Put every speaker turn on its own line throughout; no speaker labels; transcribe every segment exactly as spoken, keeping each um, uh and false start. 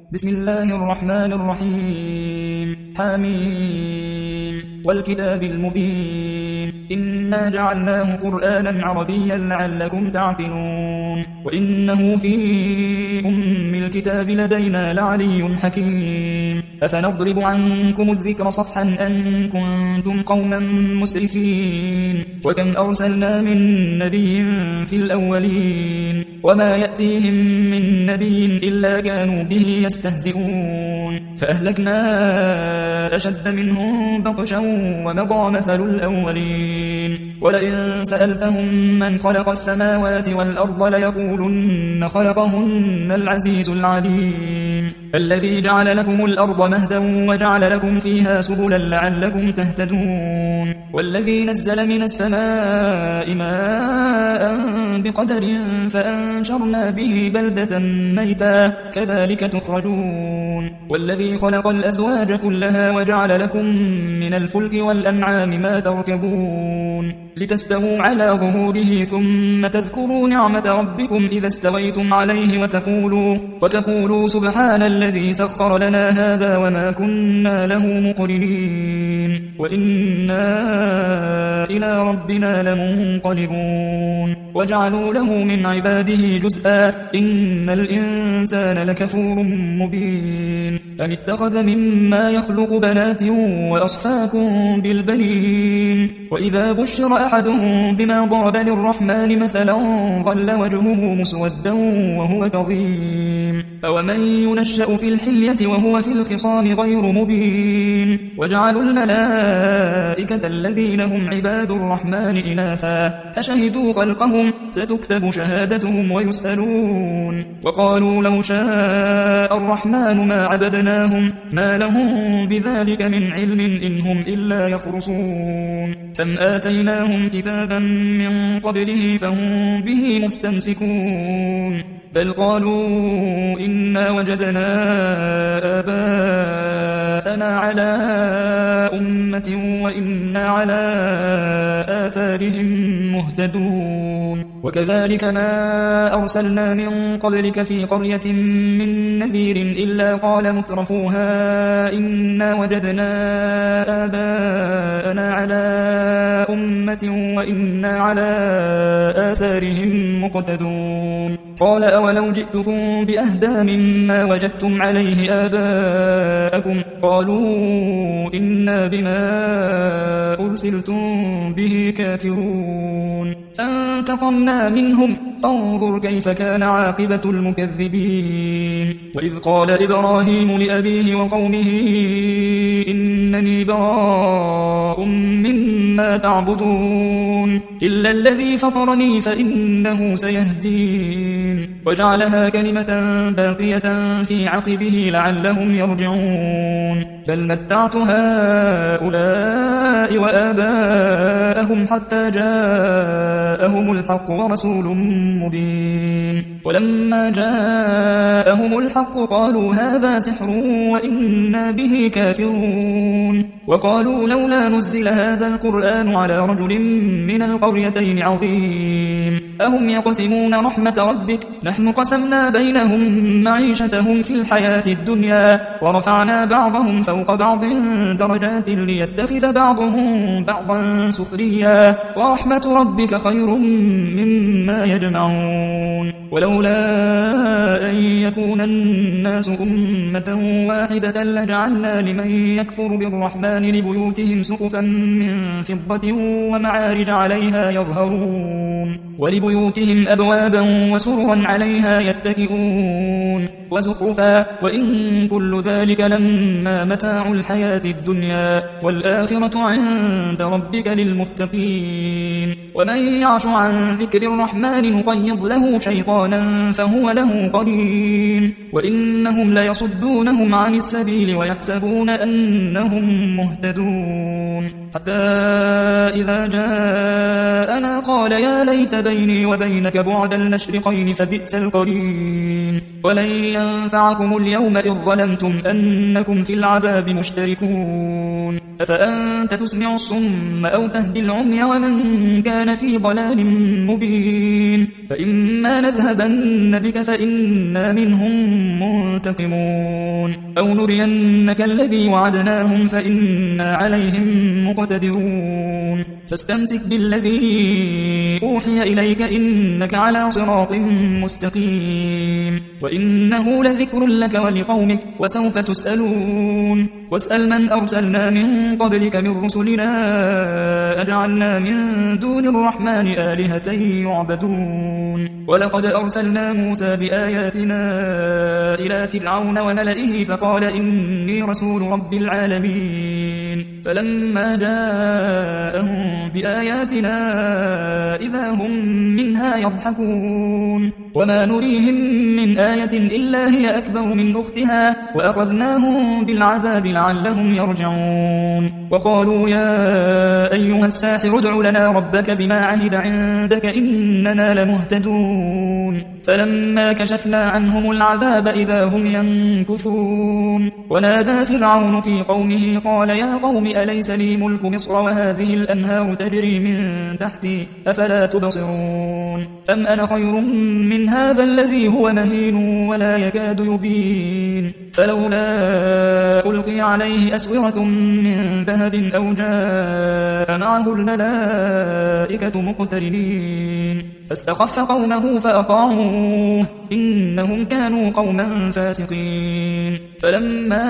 بسم الله الرحمن الرحيم حميم والكتاب المبين إنا جعلناه قرآنا عربيا لعلكم تعقلون وإنه في أم الكتاب لدينا لعلي حكيم أفنضرب عنكم الذكر صفحا أن كنتم قوما مسرفين وكم أرسلنا من نبي في الأولين وما يأتيهم من نبي إلا كانوا به يستهزئون فأهلكنا أشد منهم بطشا ومضى مثل الأولين ولئن سألتهم من خلق السماوات والأرض ليقولن خلقهن العزيز العليم الذي جعل لكم الأرض مهدا وجعل لكم فيها سبلا لعلكم تهتدون والذي نزل من السماء ماء بقدر فأنشرنا به بلدة ميتا كذلك تخرجون والذي خلق الأزواج كلها وجعل لكم من الفلك والأنعام ما تركبون لتستووا على ظهوره ثم تذكروا نعمة ربكم إذا استويتم عليه وتقولوا, وتقولوا سبحان الذي سخر لنا هذا وما كنا له مقرنين وإنا إلى ربنا لمنقلبون وجعلوا له من عباده جزءا إن الإنسان لكفور مبين أم اتخذ مما يخلق بنات وأصفاكم بالبنين وإذا بشر أحدهم بما ضرب للرحمن مثلا ظل وجهه مسودا وهو كظيم أومن ينشأ في الحلية وهو في الخصام غير مبين وجعلوا الملائكة الذين هم عباد الرحمن إناثا أشهدوا خلقهم ستكتب شهادتهم ويسألون وقالوا لو شاء الرحمن ما عبدناهم ما لهم بذلك من علم إن هم إلا يخرصون فم آتيناهم كتابا من قبله فهم به مستمسكون بل قالوا إنا وجدنا آباءنا على أمة وإنا على آثارهم مهتدون وكذلك ما أرسلنا من قبلك في قرية من نذير إلا قال مترفوها إنا وجدنا آباءنا على أمة وإنا على آثارهم مقتدون قال أولو جئتكم بأهدى مما وجدتم عليه آباءكم قالوا إنا بما أرسلتم به كافرون فانتقمنا منهم فانظر كيف كان عاقبة المكذبين وإذ قال إبراهيم لأبيه وقومه إنني براء مما تعبدون إلا الذي فطرني فإنه سيهدين وجعلها كلمة باقية في عقبه لعلهم يرجعون بل متعت هؤلاء وآباءهم حتى جاءهم الحق ورسول مبين ولما جاءهم الحق قالوا هذا سحر وإنا به كافرون وقالوا لولا نزل هذا القرآن على رجل من القريتين عظيم أهم يقسمون رحمة ربك نحن قسمنا بينهم معيشتهم في الحياة الدنيا ورفعنا بعضهم فوق بعض درجات ليتخذ بعضهم بعضا سخريا ورحمة ربك خير مما يجمعون ولولا أن يكون الناس أمة واحدة لجعلنا لمن يكفر بالرحمن لبيوتهم سقفا من فضة ومعارج عليها يظهرون ولبيوتهم أبوابا وسررا عليها يتكئون وزخرفا وإن كل ذلك لما متاع الحياة الدنيا والآخرة عند ربك للمتقين ومن يعش عن ذكر الرحمن نقيض له شيطانا فهو له قرين وإنهم ليصدونهم عن السبيل ويحسبون أنهم مهتدون حتى إذا جاءنا قال يا ليت بيني وبينك بعد المشرقين فبئس القرين ولن ينفعكم اليوم إذ ظلمتم أنكم في العذاب مشتركون أفأنت تسمع الصم أو تهدي العمي ومن كان في ضلال مبين فإما نذهبن بك فإنا منهم منتقمون أو نرينك الذي وعدناهم فإنا عليهم مقتدرون فاستمسك بالذي أوحي إليك إنك على صراط مستقيم وإنه لذكر لك ولقومك وسوف تسألون واسأل من أرسلنا من قبلك من رسلنا أجعلنا من دون الرحمن آلهة يعبدون ولقد أرسلنا موسى بآياتنا إلى فرعون وملئه فقال إني رسول رب العالمين فلما جاءهم بآياتنا إذا هم منها يضحكون وما نريهم من آية إلا هي أكبر من أختها وأخذناهم بالعذاب لعلهم يرجعون وقالوا يا أيها الساحر ادع لنا ربك بما عهد عندك إننا لمهتدون فلما كشفنا عنهم العذاب إذا هم ينكثون ونادى فرعون في قومه قال يا قوم أليس لي ملك مصر وهذه الأنهار تجري من تحتي أفلا تبصرون أم أنا خير من هذا الذي هو مهين ولا يكاد يبين فلولا ألقي عليه أسورة من ذهب أو جاء معه الملائكة مقترنين فاستخف قومه فأطاعوه إنهم كانوا قوما فاسقين فلما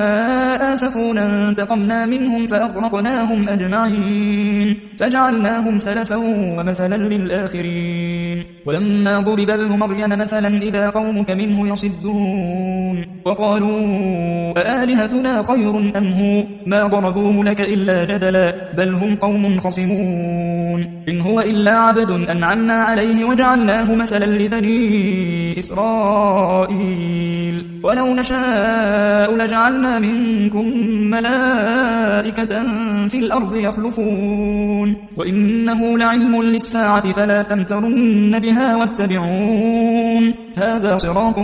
آسفونا انتقمنا منهم فأغرقناهم أجمعين فجعلناهم سلفا ومثلا للآخرين ولما ضرب ابن مريم مثلا إذا قومك منه يصدون وقالوا أآلهتنا خير أم هو ما ضربوه لك إلا جدلا بل هم قوم خصمون إن هو إلا عبد أنعمنا عليه وجعلناه مثلا لبني إسرائيل ولو نشاء لجعلنا منكم ملائكة في الأرض يخلفون وإنه لعلم للساعة فلا تمترن بها واتبعون هذا صراط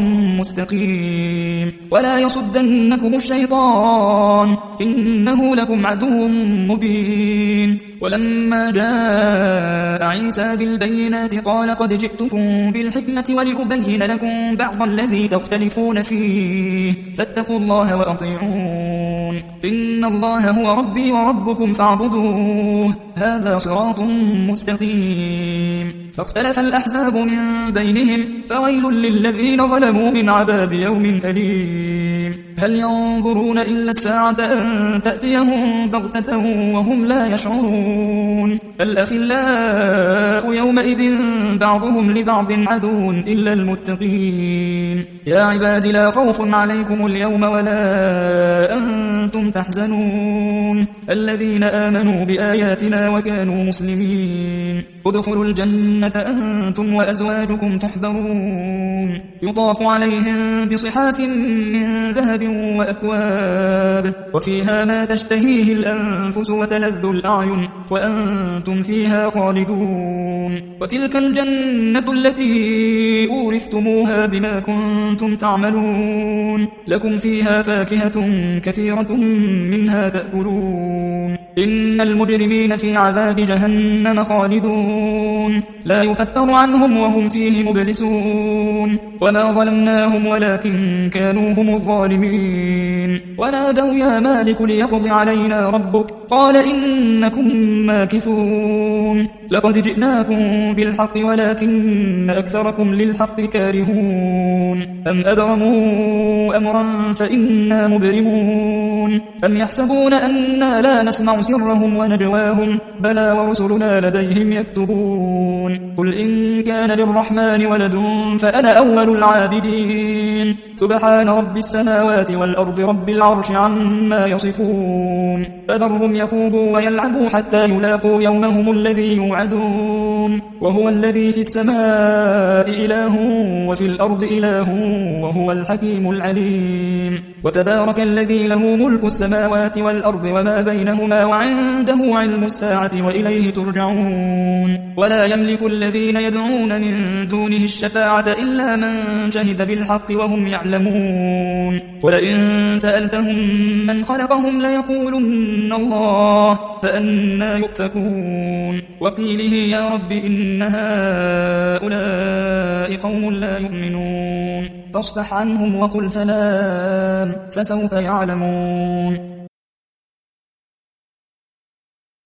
مستقيم ولا يصدنكم الشيطان إنه لكم عدو مبين ولما جاء عيسى بالبينات قال قد جئتكم بالحكمة ولأبين لكم بعض الذي تختلفون فيه فاتقوا الله وأطيعون إن الله هو ربي وربكم فاعبدوه هذا صراط مستقيم فاختلف الأحزاب من بينهم فويل للذين ظلموا من عذاب يوم أليم هل ينظرون إلا الساعة أن تأتيهم بغتة وهم لا يشعرون الأخلاء يومئذ بعضهم لبعض عدو إلا المتقين يا عباد لا خوف عليكم اليوم ولا أنتم تحزنون الذين آمنوا بآياتنا وكانوا مسلمين ادخلوا الجنة أنتم وأزواجكم تحبرون يطاف عليهم بصحاف من ذهب وأكواب وفيها ما تشتهيه الأنفس وتلذ الأعين وأنتم فيها خالدون وتلك الجنة التي أورثتموها بما كنتم تعملون لكم فيها فاكهة كثيرة منها تأكلون إن المجرمين في عذاب جهنم خالدون لا يفتر عنهم وهم فيه مبلسون وما ظلمناهم ولكن كانوا هم الظالمين ونادوا يا مالك ليقض علينا ربك قال إنكم ماكثون لقد جئناكم بالحق ولكن أكثركم للحق كارهون أم أبرموا أمرا فإنا مبرمون أم يحسبون أننا لا نسمع سرهم ونجواهم بلى ورسلنا لديهم يكتبون قل إن كان للرحمن ولد فأنا أول العابدين سبحان رب السماوات والأرض رب العرش عما يصفون فذرهم يخوضوا ويلعبوا حتى يلاقوا يومهم الذي يوعدون وهو الذي في السماء إله وفي الأرض إله وهو الحكيم العليم وتبارك الذي له ملك السماوات والأرض وما بينهما وعنده علم الساعة وإليه ترجعون ولا يملك يملك الذين يدعون من دونه الشفاعة إلا من جهد بالحق وهم يعلمون ولئن سألتهم من خلقهم ليقولن الله فأنى يؤفكون وقيله يا رب إن هؤلاء قوم لا يؤمنون فاصفح عنهم وقل سلام فسوف يعلمون